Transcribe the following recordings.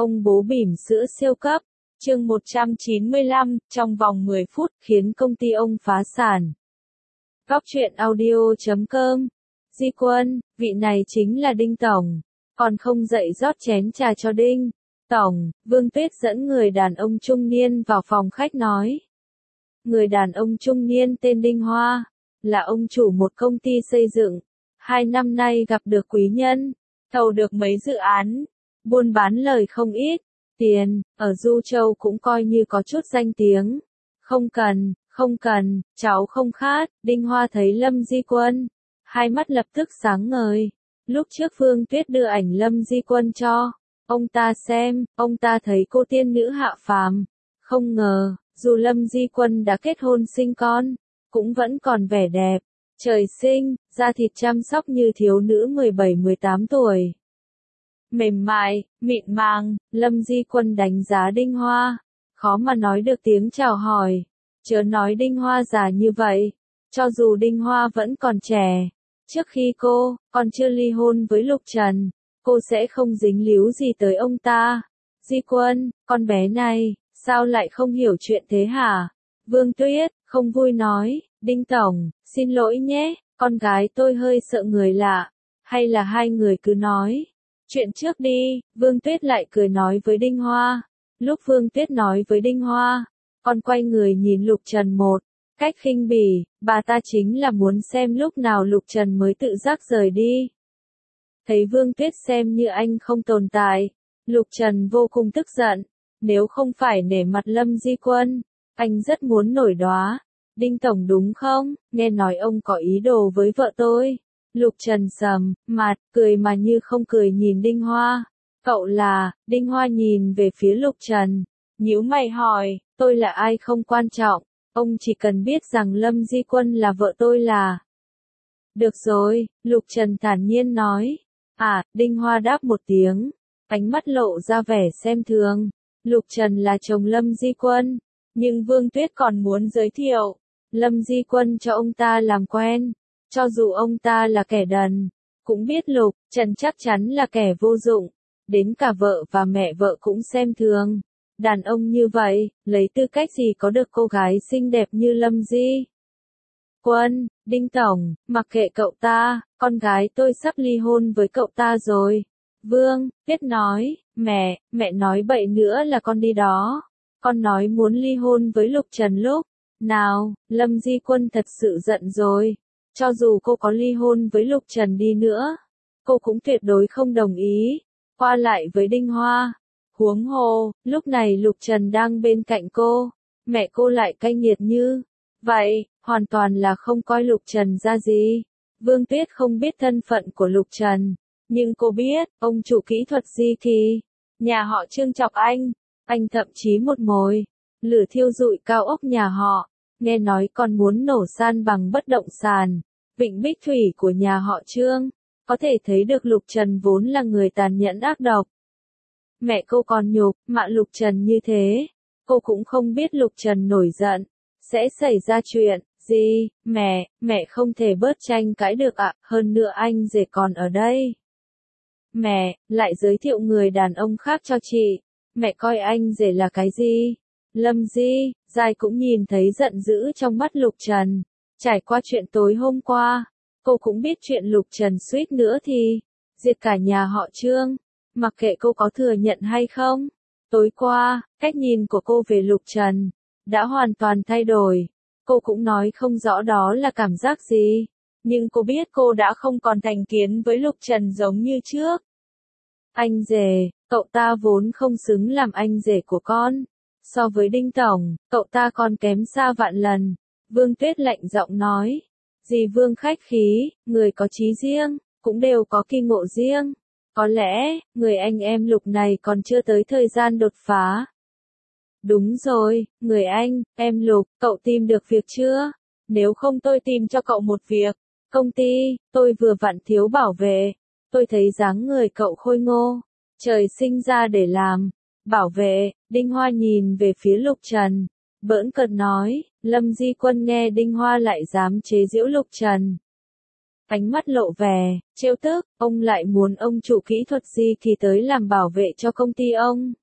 Ông bố bỉm sữa siêu cấp. Chương 195, trong vòng 10 phút khiến công ty ông phá sản. Góc truyện audio.com. Di Quân, vị này chính là Đinh Tổng. Còn không dậy rót chén trà cho Đinh Tổng. Vương Tuyết dẫn người đàn ông trung niên vào phòng khách nói. Người đàn ông trung niên tên Đinh Hoa, là ông chủ một công ty xây dựng. 2 năm nay gặp được quý nhân, thầu được mấy dự án, buôn bán lời không ít, tiền, ở Du Châu cũng coi như có chút danh tiếng. Không cần, cháu không khát. Đinh Hoa thấy Lâm Di Quân, hai mắt lập tức sáng ngời. Lúc trước Vương Tuyết đưa ảnh Lâm Di Quân cho ông ta xem, ông ta thấy cô tiên nữ hạ phàm. Không ngờ, dù Lâm Di Quân đã kết hôn sinh con, cũng vẫn còn vẻ đẹp, trời sinh, da thịt chăm sóc như thiếu nữ 17-18 tuổi. Mềm mại, mịn màng, Lâm Di Quân đánh giá Đinh Hoa, khó mà nói được tiếng chào hỏi. Chớ nói Đinh Hoa già như vậy, cho dù Đinh Hoa vẫn còn trẻ, trước khi cô còn chưa ly hôn với Lục Trần, cô sẽ không dính líu gì tới ông ta. Di Quân, con bé này, sao lại không hiểu chuyện thế hả? Vương Tuyết, không vui nói, Đinh Tổng, xin lỗi nhé, con gái tôi hơi sợ người lạ, hay là hai người cứ nói chuyện trước đi. Vương Tuyết lại cười nói với Đinh Hoa. Lúc Vương Tuyết nói với Đinh Hoa, con quay người nhìn Lục Trần một cách khinh bỉ, bà ta chính là muốn xem lúc nào Lục Trần mới tự giác rời đi. Thấy Vương Tuyết xem như anh không tồn tại, Lục Trần vô cùng tức giận, nếu không phải nể mặt Lâm Di Quân, anh rất muốn nổi đoá. Đinh Tổng đúng không, nghe nói ông có ý đồ với vợ tôi. Lục Trần sầm mặt, cười mà như không cười nhìn Đinh Hoa. Cậu là? Đinh Hoa nhìn về phía Lục Trần, nhíu mày hỏi, tôi là ai không quan trọng, ông chỉ cần biết rằng Lâm Di Quân là vợ tôi là được rồi. Lục Trần thản nhiên nói. À, Đinh Hoa đáp một tiếng, ánh mắt lộ ra vẻ xem thường. Lục Trần là chồng Lâm Di Quân, nhưng Vương Tuyết còn muốn giới thiệu Lâm Di Quân cho ông ta làm quen. Cho dù ông ta là kẻ đần, cũng biết Lục Trần chắc chắn là kẻ vô dụng, đến cả vợ và mẹ vợ cũng xem thường. Đàn ông như vậy, lấy tư cách gì có được cô gái xinh đẹp như Lâm Di Quân? Đinh Tổng, mặc kệ cậu ta, con gái tôi sắp ly hôn với cậu ta rồi. Vương Tuyết nói, mẹ nói bậy nữa là con đi đó. Con nói muốn ly hôn với Lục Trần lúc nào? Lâm Di Quân thật sự giận rồi. Cho dù cô có ly hôn với Lục Trần đi nữa, cô cũng tuyệt đối không đồng ý qua lại với Đinh Hoa. Huống hồ, lúc này Lục Trần đang bên cạnh cô, mẹ cô lại cay nghiệt như vậy, hoàn toàn là không coi Lục Trần ra gì. Vương Tuyết không biết thân phận của Lục Trần, nhưng cô biết, ông chủ kỹ thuật Di thì nhà họ Trương chọc anh thậm chí một mồi lửa thiêu rụi cao ốc nhà họ, nghe nói còn muốn nổ san bằng bất động sản Vịnh Bích Thủy của nhà họ Trương. Có thể thấy được Lục Trần vốn là người tàn nhẫn ác độc. Mẹ cô còn nhục mạ Lục Trần như thế, cô cũng không biết Lục Trần nổi giận sẽ xảy ra chuyện gì. Mẹ không thể bớt tranh cãi được ạ, hơn nữa anh rể còn ở đây. Mẹ lại giới thiệu người đàn ông khác cho chị, mẹ coi anh rể là cái gì? Lâm Di Giai cũng nhìn thấy giận dữ trong mắt Lục Trần. Trải qua chuyện tối hôm qua, cô cũng biết chuyện Lục Trần suýt nữa thì diệt cả nhà họ Trương. Mặc kệ cô có thừa nhận hay không, tối qua, cách nhìn của cô về Lục Trần đã hoàn toàn thay đổi. Cô cũng nói không rõ đó là cảm giác gì, nhưng cô biết cô đã không còn thành kiến với Lục Trần giống như trước. Anh rể, cậu ta vốn không xứng làm anh rể của con. So với Đinh Tổng, cậu ta còn kém xa vạn lần. Vương Tuyết lạnh giọng nói. Dì Vương khách khí, người có chí riêng, cũng đều có kỳ ngộ riêng. Có lẽ, người anh em Lục này còn chưa tới thời gian đột phá. Đúng rồi, người anh, em Lục, cậu tìm được việc chưa? Nếu không tôi tìm cho cậu một việc. Công ty, tôi vừa vặn thiếu bảo vệ. Tôi thấy dáng người cậu khôi ngô, trời sinh ra để làm bảo vệ. Đinh Hoa nhìn về phía Lục Trần, bỡn cợt nói. Lâm Di Quân nghe Đinh Hoa lại dám chế giễu Lục Trần, Ánh mắt lộ vẻ, trêu tức, ông lại muốn ông chủ kỹ thuật gì thì tới làm bảo vệ cho công ty ông.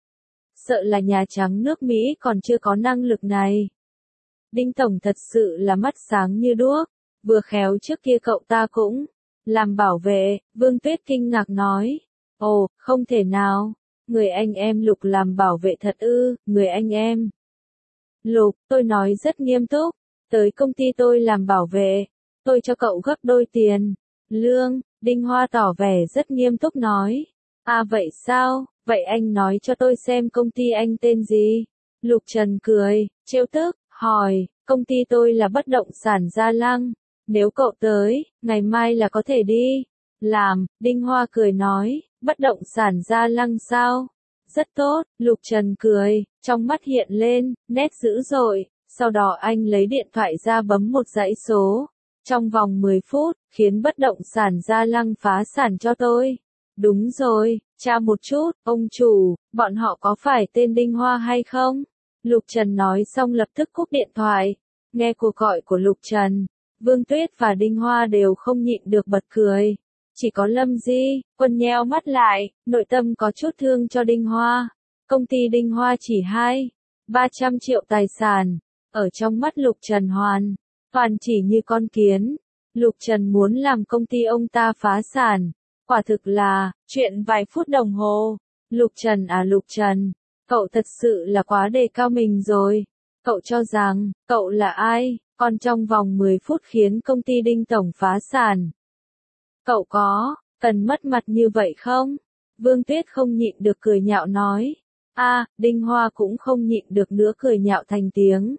Sợ là Nhà Trắng nước Mỹ còn chưa có năng lực này. Đinh Tổng thật sự là mắt sáng như đuốc, vừa khéo trước kia cậu ta cũng làm bảo vệ, Vương Tuyết kinh ngạc nói. Ồ, không thể nào, người anh em Lục làm bảo vệ thật ư, người anh em. Lục, tôi nói rất nghiêm túc, tới công ty tôi làm bảo vệ, tôi cho cậu gấp đôi tiền. Lương, Đinh Hoa tỏ vẻ rất nghiêm túc nói. À vậy sao, vậy anh nói cho tôi xem công ty anh tên gì? Lục Trần cười, trêu tức, hỏi, công ty tôi là bất động sản Gia Lăng, nếu cậu tới, ngày mai là có thể đi. Làm, Đinh Hoa cười nói, bất động sản Gia Lăng sao? Rất tốt, Lục Trần cười, trong mắt hiện lên, nét dữ dội, sau đó anh lấy điện thoại ra bấm một dãy số. Trong vòng 10 phút, khiến bất động sản Gia Lăng phá sản cho tôi. Đúng rồi, tra một chút, ông chủ, bọn họ có phải tên Đinh Hoa hay không? Lục Trần nói xong lập tức cúp điện thoại. Nghe cuộc gọi của Lục Trần, Vương Tuyết và Đinh Hoa đều không nhịn được bật cười. Chỉ có Lâm Di, Quân nheo mắt lại, nội tâm có chút thương cho Đinh Hoa. Công ty Đinh Hoa chỉ 200-300 triệu tài sản, ở trong mắt Lục Trần toàn chỉ như con kiến. Lục Trần muốn làm công ty ông ta phá sản. Quả thực là, chuyện vài phút đồng hồ. Lục Trần à Lục Trần, cậu thật sự là quá đề cao mình rồi. Cậu cho rằng, cậu là ai, còn trong vòng 10 phút khiến công ty Đinh Tổng phá sản. Cậu có, cần mất mặt như vậy không? Vương Tuyết không nhịn được cười nhạo nói. Đinh Hoa cũng không nhịn được nữa cười nhạo thành tiếng.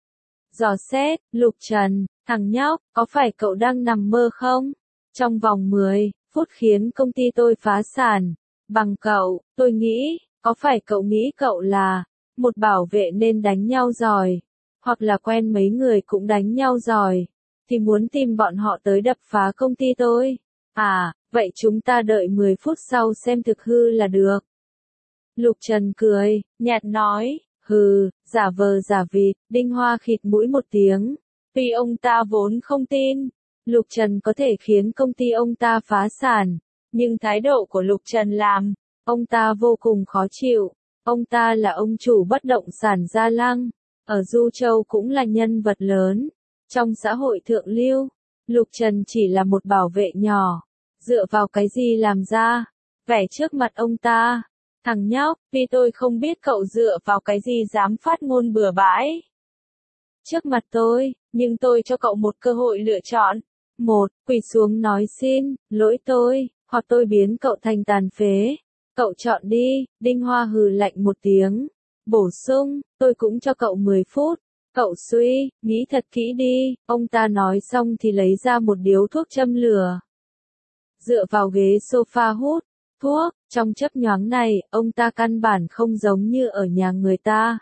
Dò xét, Lục Trần, thằng nhóc, có phải cậu đang nằm mơ không? Trong vòng 10 phút khiến công ty tôi phá sản. Bằng cậu, tôi nghĩ, có phải cậu nghĩ cậu là một bảo vệ nên đánh nhau giỏi, hoặc là quen mấy người cũng đánh nhau giỏi, thì muốn tìm bọn họ tới đập phá công ty tôi? Vậy chúng ta đợi 10 phút sau xem thực hư là được. Lục Trần cười, nhạt nói, hừ, giả vờ giả vịt. Đinh Hoa khịt mũi một tiếng. Tuy ông ta vốn không tin Lục Trần có thể khiến công ty ông ta phá sản, nhưng thái độ của Lục Trần làm ông ta vô cùng khó chịu. Ông ta là ông chủ bất động sản Gia Lăng, ở Du Châu cũng là nhân vật lớn. Trong xã hội thượng lưu, Lục Trần chỉ là một bảo vệ nhỏ. Dựa vào cái gì làm ra vẻ trước mặt ông ta? Thằng nhóc, vì tôi không biết cậu dựa vào cái gì dám phát ngôn bừa bãi trước mặt tôi, nhưng tôi cho cậu một cơ hội lựa chọn. Một, quỳ xuống nói xin lỗi tôi, hoặc tôi biến cậu thành tàn phế. Cậu chọn đi. Đinh Hoa hừ lạnh một tiếng, bổ sung, tôi cũng cho cậu 10 phút. Cậu nghĩ thật kỹ đi. Ông ta nói xong thì lấy ra một điếu thuốc châm lửa. Dựa vào ghế sofa hút thuốc, trong chớp nhoáng này, ông ta căn bản không giống như ở nhà người ta,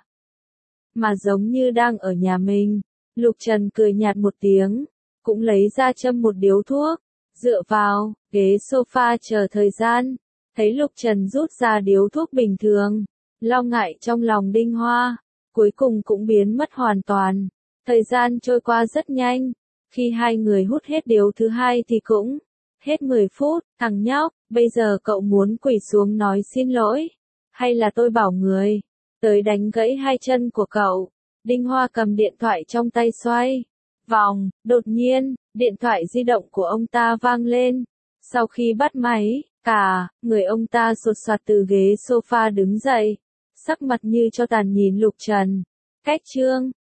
mà giống như đang ở nhà mình. Lục Trần cười nhạt một tiếng, cũng lấy ra châm một điếu thuốc, dựa vào ghế sofa chờ thời gian. Thấy Lục Trần rút ra điếu thuốc bình thường, lo ngại trong lòng Đinh Hoa cuối cùng cũng biến mất hoàn toàn. Thời gian trôi qua rất nhanh, khi hai người hút hết điếu thứ hai thì cũng hết 10 phút. Thằng nhóc, bây giờ cậu muốn quỳ xuống nói xin lỗi, hay là tôi bảo người tới đánh gãy hai chân của cậu? Đinh Hoa cầm điện thoại trong tay xoay vòng, đột nhiên, điện thoại di động của ông ta vang lên. Sau khi bắt máy, cả người ông ta sột soạt từ ghế sofa đứng dậy, sắc mặt như cho tàn nhìn Lục Trần. Cách chương